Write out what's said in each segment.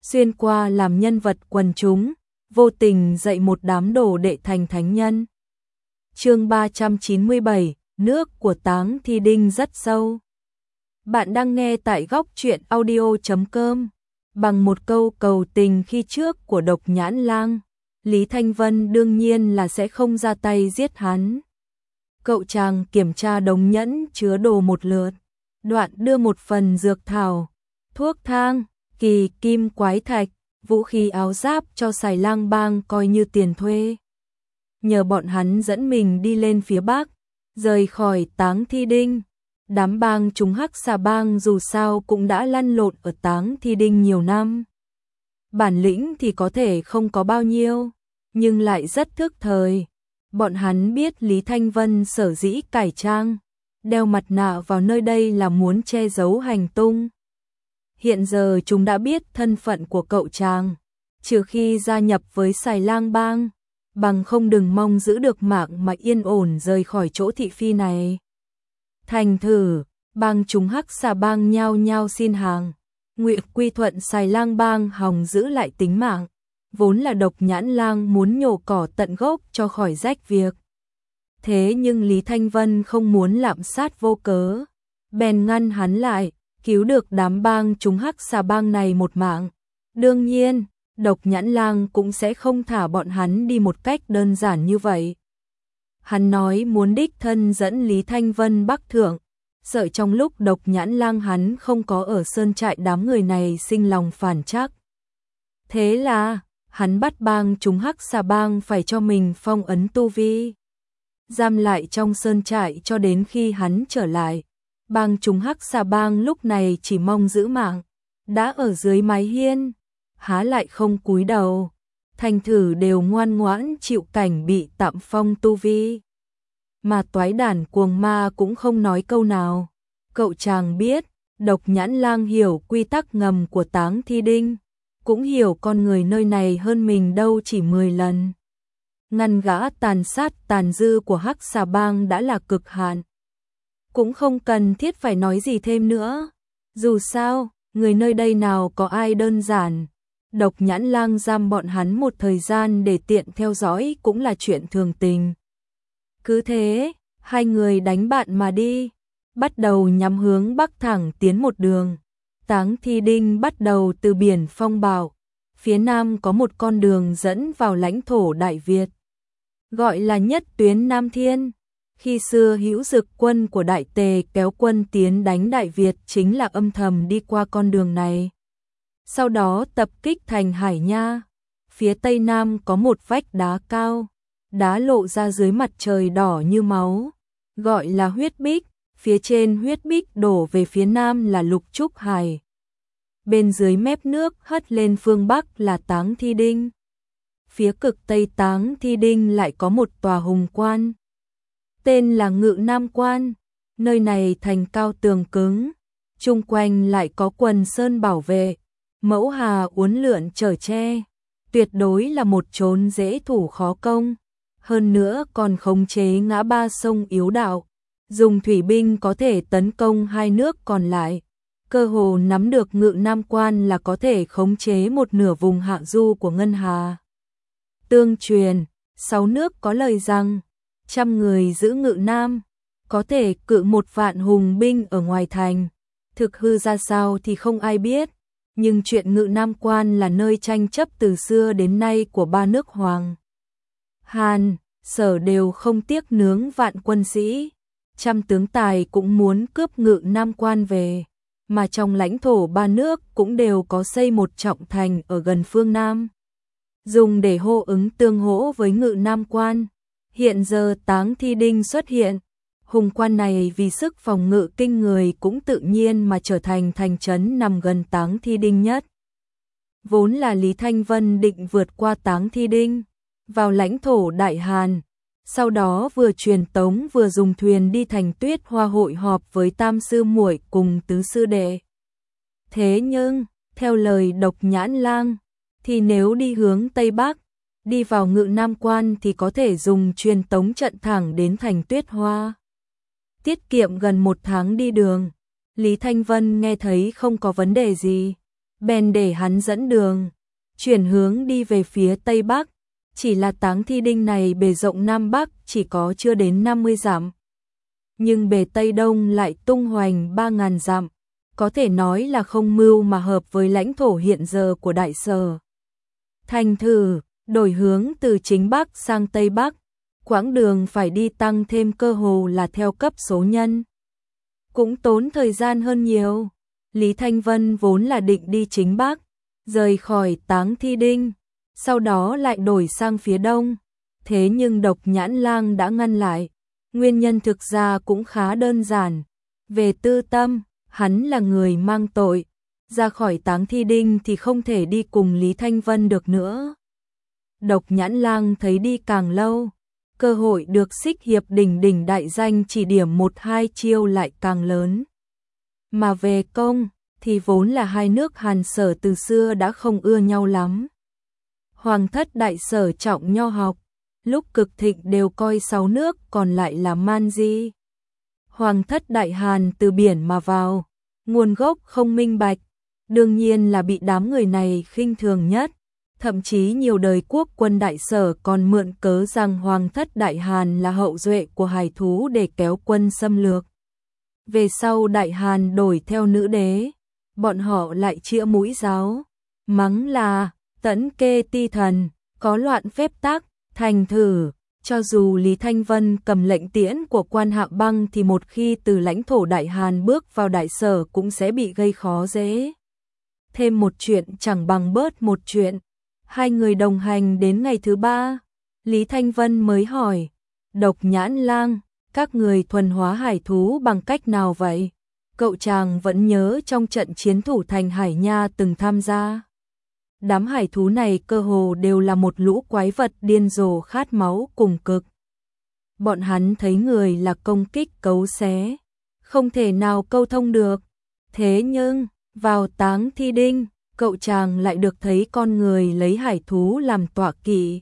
xuyên qua làm nhân vật quần chúng, vô tình dạy một đám đồ đệ thành thánh nhân. Chương 397, nước của Táng Thi Đinh rất sâu. Bạn đang nghe tại góc truyện audio.com. Bằng một câu cầu tình khi trước của Độc Nhãn Lang, Lý Thanh Vân đương nhiên là sẽ không ra tay giết hắn. Cậu chàng kiểm tra đống nhẫn chứa đồ một lượt, đoạn đưa một phần dược thảo, thuốc thang, kỳ kim quái thạch, vũ khí áo giáp cho Xài Lang Bang coi như tiền thuê. Nhờ bọn hắn dẫn mình đi lên phía bắc, rời khỏi Táng Thi Đinh. Đám bang chúng Hắc Xà Bang dù sao cũng đã lăn lộn ở Táng Thi Đinh nhiều năm. Bản lĩnh thì có thể không có bao nhiêu, nhưng lại rất thức thời. Bọn hắn biết Lý Thanh Vân sở dĩ cải trang, đeo mặt nạ vào nơi đây là muốn che giấu hành tung. Hiện giờ chúng đã biết thân phận của cậu chàng, trừ khi gia nhập với Xài Lang Bang, bằng không đừng mong giữ được mạng mà yên ổn rời khỏi chỗ thị phi này. Thành thử, bang chúng Hắc Xà Bang nhao nhao xin hàng, nguyện quy thuận Xài Lang Bang hòng giữ lại tính mạng. Vốn là Độc Nhãn Lang muốn nhổ cỏ tận gốc cho khỏi rách việc. Thế nhưng Lý Thanh Vân không muốn lạm sát vô cớ, bèn ngăn hắn lại, cứu được đám bang chúng Hắc Xà Bang này một mạng. Đương nhiên, Độc Nhãn Lang cũng sẽ không thả bọn hắn đi một cách đơn giản như vậy. Hắn nói muốn đích thân dẫn Lý Thanh Vân bắc thượng, sợ trong lúc Độc Nhãn Lang hắn không có ở sơn trại đám người này sinh lòng phản trắc. Thế là, hắn bắt bang chúng Hắc Xà Bang phải cho mình phong ấn tu vi, giam lại trong sơn trại cho đến khi hắn trở lại. Bang chúng Hắc Xà Bang lúc này chỉ mong giữ mạng, đã ở dưới mái hiên, há lại không cúi đầu, thành thử đều ngoan ngoãn chịu cảnh bị tạm phong tu vi. Mà toái đản cuồng ma cũng không nói câu nào. Cậu chàng biết, Độc Nhãn Lang hiểu quy tắc ngầm của Táng Thi Đinh, cũng hiểu con người nơi này hơn mình đâu chỉ 10 lần. Ngăn gã tàn sát tàn dư của Hắc Xà Bang đã là cực hạn, cũng không cần thiết phải nói gì thêm nữa. Dù sao, người nơi đây nào có ai đơn giản. Độc Nhãn Lang giam bọn hắn một thời gian để tiện theo dõi cũng là chuyện thường tình. Cứ thế, hai người đánh bạn mà đi, bắt đầu nhắm hướng bắc thẳng tiến một đường. Táng Thi Đinh bắt đầu từ biển Phong Bảo, phía nam có một con đường dẫn vào lãnh thổ Đại Việt, gọi là Nhất Tuyến Nam Thiên. Khi xưa Hữu Dực quân của Đại Tề kéo quân tiến đánh Đại Việt chính là âm thầm đi qua con đường này. Sau đó tập kích thành Hải Nha. Phía tây nam có một vách đá cao, đá lộ ra dưới mặt trời đỏ như máu, gọi là Huyết Bích. Phía trên Huyết Bích đổ về phía nam là Lục Trúc Hải. Bên dưới mép nước hất lên phương bắc là Táng Thi Đinh. Phía cực tây Táng Thi Đinh lại có một tòa hùng quan, tên là Ngự Nam Quan. Nơi này thành cao tường cứng, chung quanh lại có quần sơn bảo vệ, mẫu hà uốn lượn chở che, tuyệt đối là một chốn dễ thủ khó công. Hơn nữa còn khống chế ngã ba sông yếu đạo, dùng thủy binh có thể tấn công hai nước còn lại. Cơ hồ nắm được Ngự Nam Quan là có thể khống chế một nửa vùng hạ du của Ngân Hà. Tương truyền, 6 nước có lời rằng, 100 người giữ Ngự Nam, có thể cự 1.000.000 hùng binh ở ngoài thành. Thực hư ra sao thì không ai biết, nhưng chuyện Ngự Nam Quan là nơi tranh chấp từ xưa đến nay của ba nước Hoàng, Hàn, Sở đều không tiếc nướng vạn quân sĩ. Trăm tướng tài cũng muốn cướp Ngự Nam Quan về, mà trong lãnh thổ ba nước cũng đều có xây một trọng thành ở gần phương Nam, dùng để hô ứng tương hỗ với Ngự Nam Quan. Hiện giờ Táng Thi Đinh xuất hiện, hùng quan này vì sức phòng ngự kinh người cũng tự nhiên mà trở thành thành trấn nằm gần Táng Thi Đinh nhất. Vốn là Lý Thanh Vân định vượt qua Táng Thi Đinh, vào lãnh thổ Đại Hàn, sau đó vừa truyền tống vừa dùng thuyền đi thành Tuyết Hoa hội họp với Tam sư muội cùng tứ sư đệ. Thế nhưng, theo lời Độc Nhãn Lang, thì nếu đi hướng Tây Bắc, đi vào Ngự Nam Quan thì có thể dùng truyền tống trận thẳng đến thành Tuyết Hoa, tiết kiệm gần 1 tháng đi đường. Lý Thanh Vân nghe thấy không có vấn đề gì, bèn để hắn dẫn đường, chuyển hướng đi về phía Tây Bắc. Chỉ là Táng Thi Đinh này bề rộng Nam Bắc chỉ có chưa đến 50 dặm. Nhưng bề Tây Đông lại tung hoành 3.000 dặm, có thể nói là không mưu mà hợp với lãnh thổ hiện giờ của Đại Sở. Thành thử, đổi hướng từ chính Bắc sang Tây Bắc, quãng đường phải đi tăng thêm cơ hồ là theo cấp số nhân. Cũng tốn thời gian hơn nhiều. Lý Thanh Vân vốn là định đi chính Bắc, rời khỏi Táng Thi Đinh, sau đó lại đổi sang phía Đông. Thế nhưng Độc Nhãn Lang đã ngăn lại. Nguyên nhân thực ra cũng khá đơn giản. Về tư tâm, hắn là người mang tội. Ra khỏi Táng Thi Đinh thì không thể đi cùng Lý Thanh Vân được nữa. Độc Nhãn Lang thấy đi càng lâu, cơ hội được Xích Hiệp đỉnh đại danh chỉ điểm 1-2 chiêu lại càng lớn. Mà về công, thì vốn là hai nước Hàn Sở từ xưa đã không ưa nhau lắm. Hoàng thất Đại Sở trọng nho học, lúc cực thịnh đều coi 6 nước còn lại là man di. Hoàng thất Đại Hàn từ biển mà vào, nguồn gốc không minh bạch, đương nhiên là bị đám người này khinh thường nhất. Thậm chí nhiều đời quốc quân Đại Sở còn mượn cớ rằng Hoàng thất Đại Hàn là hậu duệ của hải thú để kéo quân xâm lược. Về sau Đại Hàn đổi theo nữ đế, bọn họ lại chĩa mũi giáo, mắng là tẫn kê ti thần, có loạn phép tắc. Thành thử, cho dù Lý Thanh Vân cầm lệnh tiễn của quan Hạ Băng thì một khi từ lãnh thổ Đại Hàn bước vào Đại Sở cũng sẽ bị gây khó dễ. Thêm một chuyện chẳng bằng bớt một chuyện. Hai người đồng hành đến ngày thứ 3, Lý Thanh Vân mới hỏi, Độc Nhãn Lang, các người thuần hóa hải thú bằng cách nào vậy? Cậu chàng vẫn nhớ trong trận chiến thủ thành Hải Nha từng tham gia. Đám hải thú này cơ hồ đều là một lũ quái vật điên rồ khát máu cùng cực. Bọn hắn thấy người là công kích cấu xé, không thể nào câu thông được. Thế nhưng, vào Táng Thi Đinh, cậu chàng lại được thấy con người lấy hải thú làm tọa kỵ.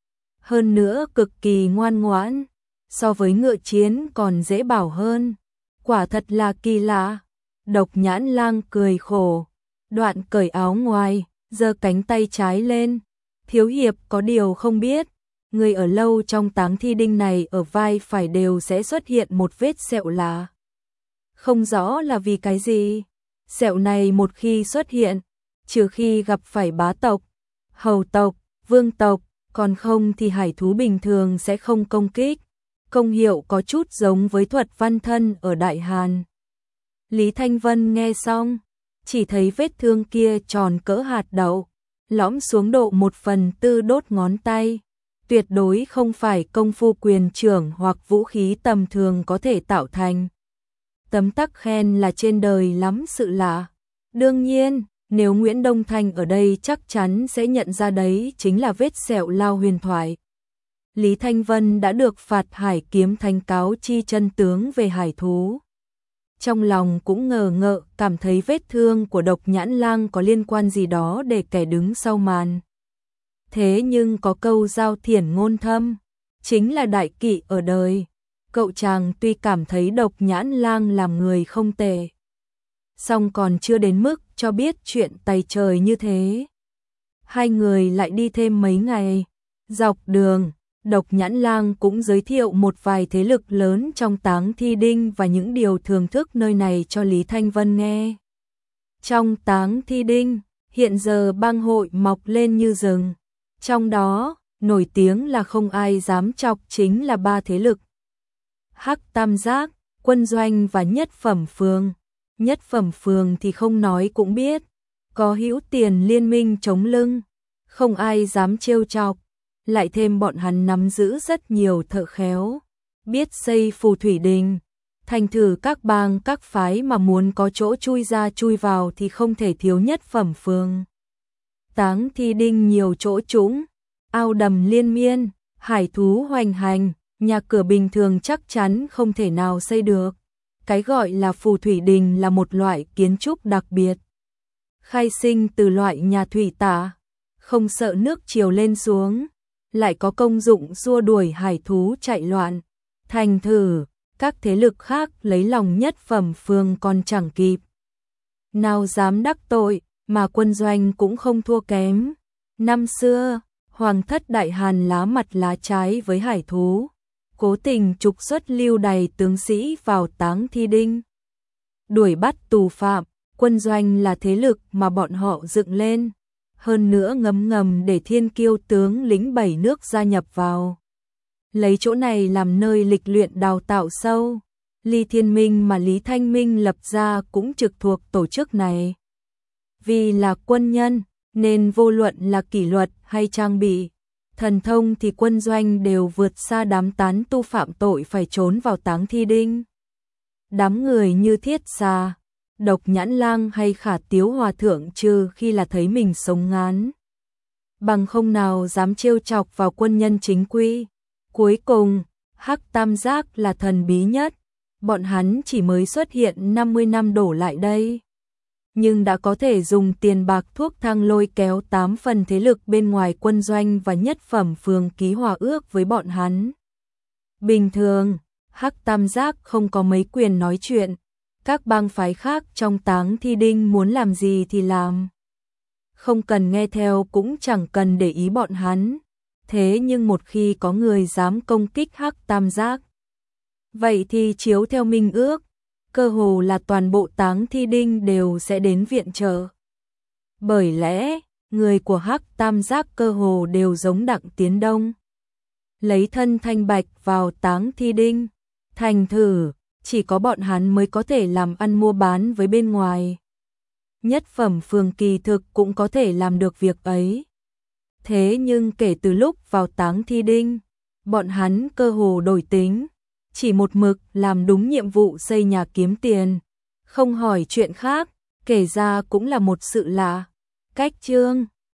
Hơn nữa cực kỳ ngoan ngoãn, so với ngựa chiến còn dễ bảo hơn. Quả thật là kỳ lạ. Độc Nhãn Lang cười khổ, đoạn cởi áo ngoài, giơ cánh tay trái lên. Thiếu hiệp có điều không biết, người ở lâu trong Táng Thi Đinh này ở vai phải đều sẽ xuất hiện một vết sẹo lạ. Không rõ là vì cái gì. Sẹo này một khi xuất hiện, trừ khi gặp phải bá tộc, hầu tộc, vương tộc, còn không thì hải thú bình thường sẽ không công kích. Công hiệu có chút giống với thuật văn thân ở Đại Hàn. Lý Thanh Vân nghe xong, chỉ thấy vết thương kia tròn cỡ hạt đậu, lõm xuống độ 1/4 đốt ngón tay. Tuyệt đối không phải công phu quyền trưởng hoặc vũ khí tầm thường có thể tạo thành. Tấm tắc khen là trên đời lắm sự lạ. Đương nhiên, nếu Nguyễn Đông Thanh ở đây chắc chắn sẽ nhận ra đấy chính là vết sẹo lao huyền thoại. Lý Thanh Vân đã được phạt hải kiếm thanh cáo chi chân tướng về hải thú. Trong lòng cũng ngờ ngợ cảm thấy vết thương của Độc Nhãn Lang có liên quan gì đó để kẻ đứng sau màn. Thế nhưng có câu giao thiển ngôn thâm, chính là đại kỵ ở đời. Cậu chàng tuy cảm thấy Độc Nhãn Lang làm người không tệ, song còn chưa đến mức cho biết chuyện tày trời như thế. Hai người lại đi thêm mấy ngày. Dọc đường, Độc Nhãn Lang cũng giới thiệu một vài thế lực lớn trong Táng Thi Đinh và những điều thưởng thức nơi này cho Lý Thanh Vân nghe. Trong Táng Thi Đinh, hiện giờ bang hội mọc lên như rừng. Trong đó, nổi tiếng là không ai dám chọc chính là 3 thế lực. Hắc Tam Giác, Quân Doanh và Nhất Phẩm Phường. Nhất Phẩm Phường thì không nói cũng biết, có Hữu Tiền liên minh chống lưng, không ai dám trêu chọc. Lại thêm bọn hắn nắm giữ rất nhiều thợ khéo, biết xây phù thủy đình. Thành thử các bang các phái mà muốn có chỗ chui ra chui vào thì không thể thiếu Nhất Phẩm Phường. Táng Thi Đinh nhiều chỗ trũng, ao đầm liên miên, hải thú hoành hành, nhà cửa bình thường chắc chắn không thể nào xây được. Cái gọi là phù thủy đình là một loại kiến trúc đặc biệt, khai sinh từ loại nhà thủy tả, không sợ nước triều lên xuống, lại có công dụng xua đuổi hải thú chạy loạn. Thành thử, các thế lực khác lấy lòng Nhất Phẩm Phường còn chẳng kịp. Nào dám đắc tội, mà quân doanh cũng không thua kém. Năm xưa, Hoàng thất Đại Hàn lá mặt lá trái với hải thú, cố tình trục xuất lưu đày tướng sĩ vào Táng Thi Đinh. Đuổi bắt tù phạm, quân doanh là thế lực mà bọn họ dựng lên, hơn nữa ngấm ngầm để thiên kiêu tướng lĩnh 7 nước gia nhập vào. Lấy chỗ này làm nơi lịch luyện đào tạo sâu. Ly Thiên Minh mà Lý Thanh Minh lập ra cũng trực thuộc tổ chức này. Vì là quân nhân, nên vô luận là kỷ luật hay trang bị, thần thông thì quân doanh đều vượt xa đám tán tu phạm tội phải trốn vào Táng Thi Đinh. Đám người như Thiết Xà, Độc Nhãn Lang hay Khả Tiếu Hòa Thượng trừ khi là thấy mình sống ngắn, bằng không nào dám trêu chọc vào quân nhân chính quy. Cuối cùng, Hắc Tam Giác là thần bí nhất, bọn hắn chỉ mới xuất hiện 50 năm đổ lại đây, nhưng đã có thể dùng tiền bạc thuốc thang lôi kéo 8 phần thế lực bên ngoài quân doanh và nhất phẩm phường ký hòa ước với bọn hắn. Bình thường, Hắc Tam Giác không có mấy quyền nói chuyện, các bang phái khác trong Táng Thi Đinh muốn làm gì thì làm. Không cần nghe theo cũng chẳng cần để ý bọn hắn. Thế nhưng một khi có người dám công kích Hắc Tam Giác, vậy thì chiếu theo minh ước, cơ hồ là toàn bộ Táng Thi Đinh đều sẽ đến viện trợ. Bởi lẽ, người của Hắc Tam Giác cơ hồ đều giống Đặng Tiến Đông. Lấy thân thanh bạch vào Táng Thi Đinh, thành thử, chỉ có bọn hắn mới có thể làm ăn mua bán với bên ngoài. Nhất phẩm phường kỳ thực cũng có thể làm được việc ấy. Thế nhưng kể từ lúc vào Táng Thi Đinh, bọn hắn cơ hồ đổi tính, chỉ một mực làm đúng nhiệm vụ xây nhà kiếm tiền, không hỏi chuyện khác, kể ra cũng là một sự lạ. Cách chương